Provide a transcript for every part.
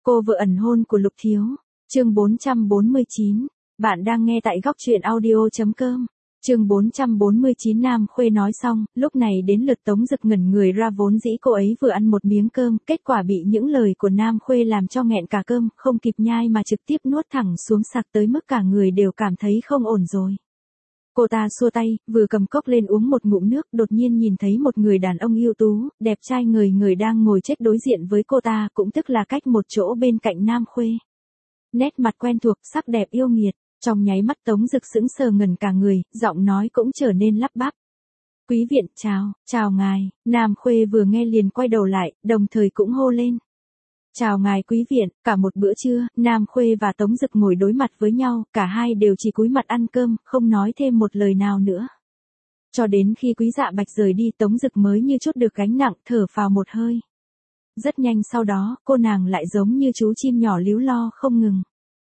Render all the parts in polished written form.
Cô vợ ẩn hôn của Lục Thiếu. Chương 449. Bạn đang nghe tại góc truyện audio.com. Chương 449. Nam Khuê nói xong, lúc này đến lượt Tống Dực ngẩn người ra, vốn dĩ cô ấy vừa ăn một miếng cơm, kết quả bị những lời của Nam Khuê làm cho nghẹn cả cơm, không kịp nhai mà trực tiếp nuốt thẳng xuống sặc, tới mức cả người đều cảm thấy không ổn rồi. Cô ta xua tay, vừa cầm cốc lên uống một ngụm nước, đột nhiên nhìn thấy một người đàn ông ưu tú, đẹp trai người đang ngồi chết đối diện với cô ta, cũng tức là cách một chỗ bên cạnh Nam Khuê. Nét mặt quen thuộc, sắc đẹp yêu nghiệt, trong nháy mắt Tống Dực sững sờ ngẩn cả người, giọng nói cũng trở nên lắp bắp. Quý viện, chào ngài. Nam Khuê vừa nghe liền quay đầu lại, đồng thời cũng hô lên. Chào ngài quý viện. Cả một bữa trưa, Nam Khuê và Tống Dực ngồi đối mặt với nhau, cả hai đều chỉ cúi mặt ăn cơm, không nói thêm một lời nào nữa. Cho đến khi Quý Dạ Bạch rời đi, Tống Dực mới như chút được gánh nặng, thở phào một hơi. Rất nhanh sau đó, cô nàng lại giống như chú chim nhỏ líu lo không ngừng.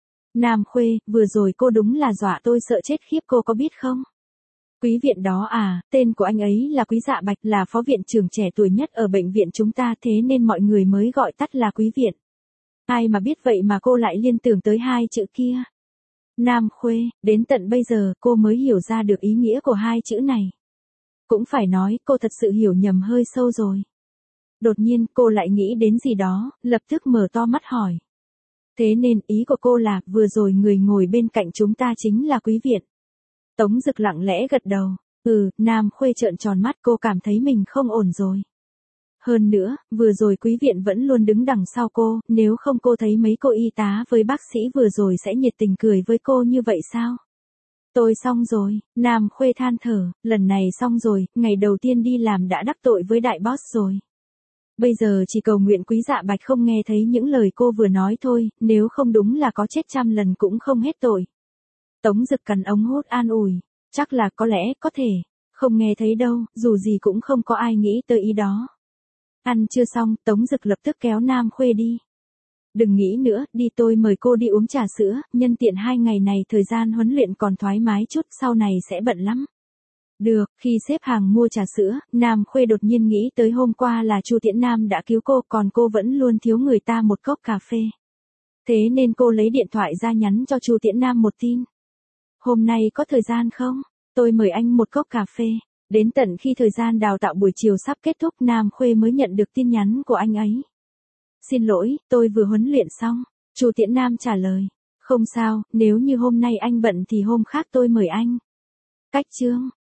Nam Khuê, vừa rồi cô đúng là dọa tôi sợ chết khiếp, cô có biết không? Quý viện đó à, tên của anh ấy là Quý Dạ Bạch, là phó viện trưởng trẻ tuổi nhất ở bệnh viện chúng ta, thế nên mọi người mới gọi tắt là Quý viện. Ai mà biết vậy mà cô lại liên tưởng tới hai chữ kia. Nam Khuê, đến tận bây giờ cô mới hiểu ra được ý nghĩa của hai chữ này. Cũng phải nói, cô thật sự hiểu nhầm hơi sâu rồi. Đột nhiên cô lại nghĩ đến gì đó, lập tức mở to mắt hỏi. Thế nên ý của cô là, vừa rồi người ngồi bên cạnh chúng ta chính là Quý viện. Tống Dực lặng lẽ gật đầu. Nam Khuê trợn tròn mắt, cô cảm thấy mình không ổn rồi. Hơn nữa, vừa rồi Quý viện vẫn luôn đứng đằng sau cô, nếu không cô thấy mấy cô y tá với bác sĩ vừa rồi sẽ nhiệt tình cười với cô như vậy sao? Tôi xong rồi, Nam Khuê than thở, lần này xong rồi, ngày đầu tiên đi làm đã đắc tội với đại boss rồi. Bây giờ chỉ cầu nguyện Quý Dạ Bạch không nghe thấy những lời cô vừa nói thôi, nếu không đúng là có chết trăm lần cũng không hết tội. Tống Dực cắn ống hút an ủi, chắc là có lẽ, có thể, không nghe thấy đâu, dù gì cũng không có ai nghĩ tới ý đó. Ăn chưa xong, Tống Dực lập tức kéo Nam Khuê đi. Đừng nghĩ nữa, đi, tôi mời cô đi uống trà sữa, nhân tiện 2 ngày này thời gian huấn luyện còn thoải mái chút, sau này sẽ bận lắm. Được, khi xếp hàng mua trà sữa, Nam Khuê đột nhiên nghĩ tới hôm qua là Chu Tiễn Nam đã cứu cô, còn cô vẫn luôn thiếu người ta một cốc cà phê. Thế nên cô lấy điện thoại ra nhắn cho Chu Tiễn Nam một tin. Hôm nay có thời gian không? Tôi mời anh một cốc cà phê. Đến tận khi thời gian đào tạo buổi chiều sắp kết thúc, Nam Khuê mới nhận được tin nhắn của anh ấy. Xin lỗi, tôi vừa huấn luyện xong. Chu Tiễn Nam trả lời. Không sao, nếu như hôm nay anh bận thì hôm khác tôi mời anh. Cách chương.